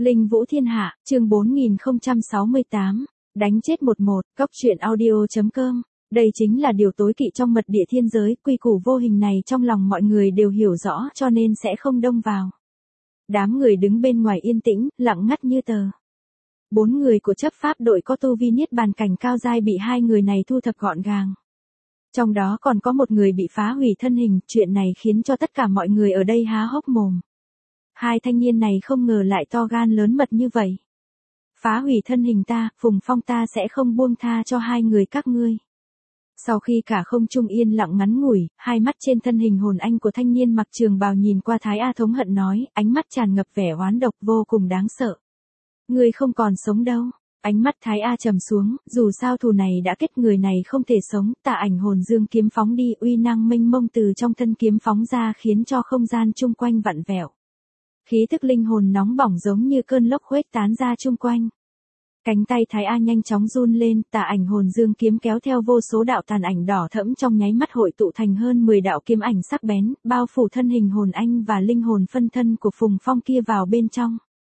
Linh Vũ Thiên Hạ, chương 4068, đánh chết 11, Cóc truyện audio.com. Đây chính là điều tối kỵ trong mật địa thiên giới, quy củ vô hình này trong lòng mọi người đều hiểu rõ cho nên sẽ không đông vào. Đám người đứng bên ngoài yên tĩnh, lặng ngắt như tờ. 4 người của chấp pháp đội có tu vi niết bàn cảnh cao giai bị 2 người này thu thập gọn gàng. Trong đó còn có một người bị phá hủy thân hình, chuyện này khiến cho tất cả mọi người ở đây há hốc mồm. 2 thanh niên này không ngờ lại to gan lớn mật như vậy. Phá hủy thân hình ta, Phùng Phong ta sẽ không buông tha cho 2 người các ngươi. Sau khi cả không trung yên lặng ngắn ngủi, 2 mắt trên thân hình hồn anh của thanh niên mặc trường bào nhìn qua Thái A thống hận nói, ánh mắt tràn ngập vẻ oán độc vô cùng đáng sợ. Ngươi không còn sống đâu. Ánh mắt Thái A trầm xuống, dù sao thù này đã kết, người này không thể sống, Tà Ảnh Hồn Dương kiếm phóng đi, uy năng mênh mông từ trong thân kiếm phóng ra khiến cho không gian chung quanh vặn vẹo. Khí tức linh hồn nóng bỏng giống như cơn lốc khuếch tán ra chung quanh. Cánh tay Thái A nhanh chóng run lên, Tà Ảnh Hồn Dương kiếm kéo theo vô số đạo tàn ảnh đỏ thẫm trong nháy mắt hội tụ thành hơn 10 đạo kiếm ảnh sắc bén, bao phủ thân hình hồn anh và linh hồn phân thân của Phùng Phong kia vào bên trong.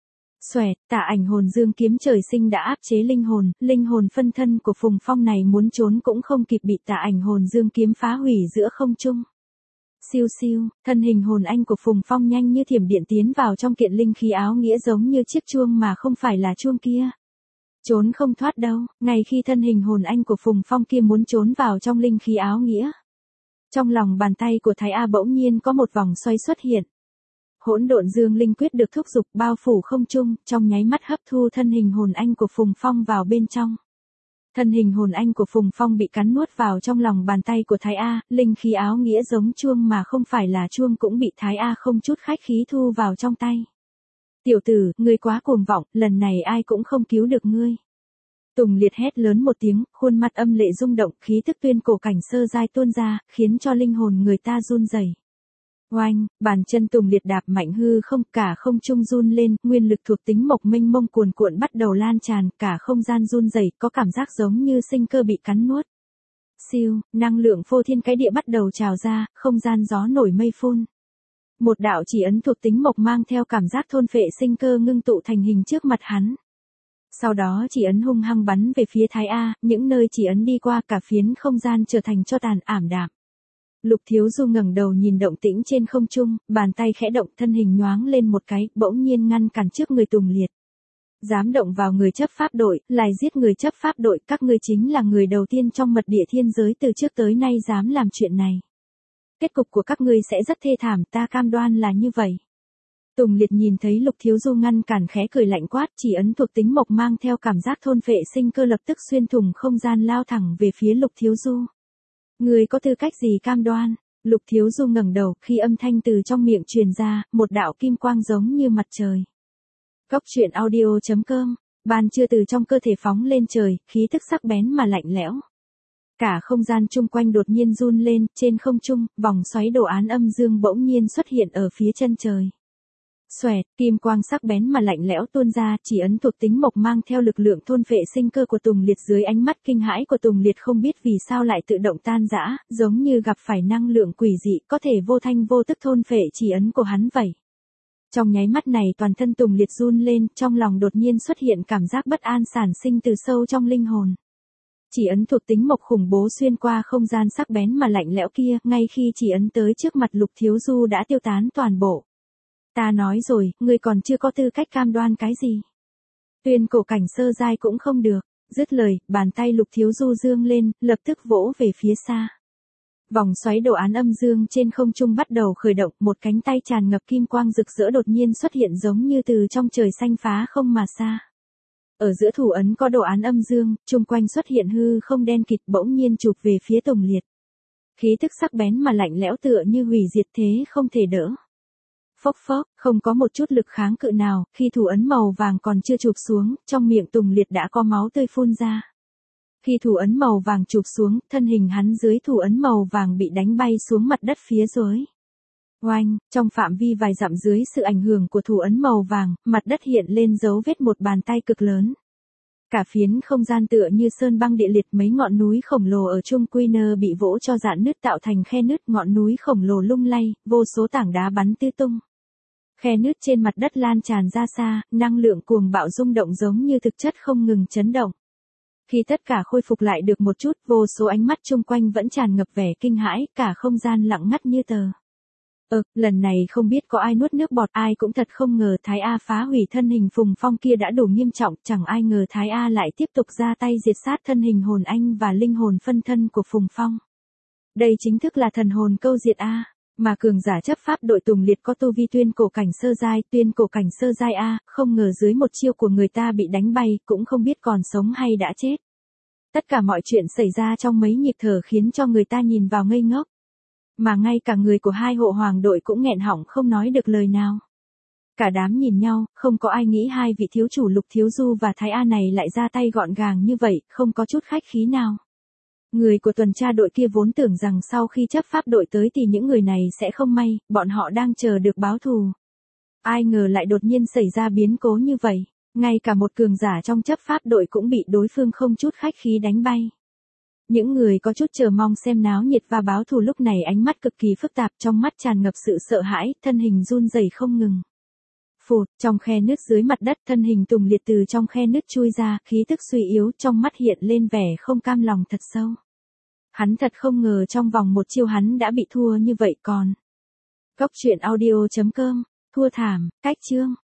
Xoẹt, Tà Ảnh Hồn Dương kiếm trời sinh đã áp chế linh hồn phân thân của Phùng Phong này muốn trốn cũng không kịp, bị Tà Ảnh Hồn Dương kiếm phá hủy giữa không trung. Siêu siêu, thân hình hồn anh của Phùng Phong nhanh như thiểm điện tiến vào trong kiện linh khí áo nghĩa giống như chiếc chuông mà không phải là chuông kia. Trốn không thoát đâu, ngay khi thân hình hồn anh của Phùng Phong kia muốn trốn vào trong linh khí áo nghĩa. Trong lòng bàn tay của Thái A bỗng nhiên có một vòng xoay xuất hiện. Hỗn độn dương linh quyết được thúc giục bao phủ không trung, trong nháy mắt hấp thu thân hình hồn anh của Phùng Phong vào bên trong. Thân hình hồn anh của Phùng Phong bị cắn nuốt vào trong lòng bàn tay của Thái A, linh khí áo nghĩa giống chuông mà không phải là chuông cũng bị Thái A không chút khách khí thu vào trong tay. Tiểu tử, ngươi quá cuồng vọng, lần này ai cũng không cứu được ngươi. Tùng Liệt hét lớn một tiếng, khuôn mặt âm lệ rung động, khí tức tuyên cổ cảnh sơ giai tuôn ra, khiến cho linh hồn người ta run rẩy. Oanh, bàn chân Tùng Liệt đạp mạnh hư không, cả không trung run lên, nguyên lực thuộc tính mộc mênh mông cuồn cuộn bắt đầu lan tràn, cả không gian run rẩy, có cảm giác giống như sinh cơ bị cắn nuốt. Siêu, năng lượng phô thiên cái địa bắt đầu trào ra, không gian gió nổi mây phun. Một đạo chỉ ấn thuộc tính mộc mang theo cảm giác thôn phệ sinh cơ ngưng tụ thành hình trước mặt hắn. Sau đó chỉ ấn hung hăng bắn về phía Thái A, những nơi chỉ ấn đi qua cả phiến không gian trở thành tro tàn ảm đạm. Lục Thiếu Du ngẩng đầu nhìn động tĩnh trên không trung, bàn tay khẽ động, thân hình nhoáng lên một cái, bỗng nhiên ngăn cản trước người Tùng Liệt. Dám động vào người chấp pháp đội, lại giết người chấp pháp đội, các ngươi chính là người đầu tiên trong mật địa thiên giới từ trước tới nay dám làm chuyện này. Kết cục của các ngươi sẽ rất thê thảm, ta cam đoan là như vậy. Tùng Liệt nhìn thấy Lục Thiếu Du ngăn cản khẽ cười lạnh quát, chỉ ấn thuộc tính mộc mang theo cảm giác thôn phệ sinh cơ lập tức xuyên thủng không gian lao thẳng về phía Lục Thiếu Du. Người có tư cách gì cam đoan? Lục Thiếu Du ngẩng đầu, khi âm thanh từ trong miệng truyền ra, một đạo kim quang giống như mặt trời. Cóc truyện audio.com, ban chưa từ trong cơ thể phóng lên trời, khí tức sắc bén mà lạnh lẽo. Cả không gian chung quanh đột nhiên run lên, trên không trung, vòng xoáy đồ án âm dương bỗng nhiên xuất hiện ở phía chân trời. Xoẹt, kim quang sắc bén mà lạnh lẽo tuôn ra, chỉ ấn thuộc tính mộc mang theo lực lượng thôn phệ sinh cơ của Tùng Liệt dưới ánh mắt kinh hãi của Tùng Liệt không biết vì sao lại tự động tan rã, giống như gặp phải năng lượng quỷ dị, có thể vô thanh vô tức thôn phệ chỉ ấn của hắn vậy. Trong nháy mắt này toàn thân Tùng Liệt run lên, trong lòng đột nhiên xuất hiện cảm giác bất an sản sinh từ sâu trong linh hồn. Chỉ ấn thuộc tính mộc khủng bố xuyên qua không gian sắc bén mà lạnh lẽo kia, ngay khi chỉ ấn tới trước mặt Lục Thiếu Du đã tiêu tán toàn bộ. Ta nói rồi, ngươi còn chưa có tư cách cam đoan cái gì. Tuyên cổ cảnh sơ giai cũng không được. Dứt lời, bàn tay Lục Thiếu Du dương lên, lập tức vỗ về phía xa. Vòng xoáy đồ án âm dương trên không trung bắt đầu khởi động, một cánh tay tràn ngập kim quang rực rỡ đột nhiên xuất hiện giống như từ trong trời xanh phá không mà xa. Ở giữa thủ ấn có đồ án âm dương, chung quanh xuất hiện hư không đen kịt bỗng nhiên chụp về phía Tùng Liệt. Khí tức sắc bén mà lạnh lẽo tựa như hủy diệt thế không thể đỡ. Phốc phốc, không có một chút lực kháng cự nào, khi thủ ấn màu vàng còn chưa chụp xuống, trong miệng Tùng Liệt đã có máu tươi phun ra. Khi thủ ấn màu vàng chụp xuống, thân hình hắn dưới thủ ấn màu vàng bị đánh bay xuống mặt đất phía dưới. Oanh, trong phạm vi vài dặm dưới sự ảnh hưởng của thủ ấn màu vàng, mặt đất hiện lên dấu vết một bàn tay cực lớn. Cả phiến không gian tựa như sơn băng địa liệt, mấy ngọn núi khổng lồ ở Trung Quy Nơ bị vỗ cho rạn nứt tạo thành khe nứt, ngọn núi khổng lồ lung lay, vô số tảng đá bắn tứ tung. Khe nứt trên mặt đất lan tràn ra xa, năng lượng cuồng bạo rung động giống như thực chất không ngừng chấn động. Khi tất cả khôi phục lại được một chút, vô số ánh mắt chung quanh vẫn tràn ngập vẻ kinh hãi, cả không gian lặng ngắt như tờ. Lần này không biết có ai nuốt nước bọt, ai cũng thật không ngờ Thái A phá hủy thân hình Phùng Phong kia đã đủ nghiêm trọng, chẳng ai ngờ Thái A lại tiếp tục ra tay diệt sát thân hình hồn anh và linh hồn phân thân của Phùng Phong. Đây chính thức là thần hồn câu diệt A, mà cường giả chấp pháp đội Tùng Liệt có tu vi tuyên cổ cảnh sơ giai A, không ngờ dưới một chiêu của người ta bị đánh bay, cũng không biết còn sống hay đã chết. Tất cả mọi chuyện xảy ra trong mấy nhịp thở khiến cho người ta nhìn vào ngây ngốc. Mà ngay cả người của hai hộ hoàng đội cũng nghẹn họng không nói được lời nào. Cả đám nhìn nhau, không có ai nghĩ hai vị thiếu chủ Lục Thiếu Du và Thái A này lại ra tay gọn gàng như vậy, không có chút khách khí nào. Người của tuần tra đội kia vốn tưởng rằng sau khi chấp pháp đội tới thì những người này sẽ không may, bọn họ đang chờ được báo thù. Ai ngờ lại đột nhiên xảy ra biến cố như vậy, ngay cả một cường giả trong chấp pháp đội cũng bị đối phương không chút khách khí đánh bay. Những người có chút chờ mong xem náo nhiệt và báo thù lúc này ánh mắt cực kỳ phức tạp, trong mắt tràn ngập sự sợ hãi, thân hình run rẩy không ngừng. Phụt, trong khe nứt dưới mặt đất, thân hình Tùng Liệt từ trong khe nứt chui ra, khí tức suy yếu, trong mắt hiện lên vẻ không cam lòng thật sâu. Hắn thật không ngờ trong vòng một chiêu hắn đã bị thua như vậy còn. Cốc truyện audio.com, thua thảm, cách chương.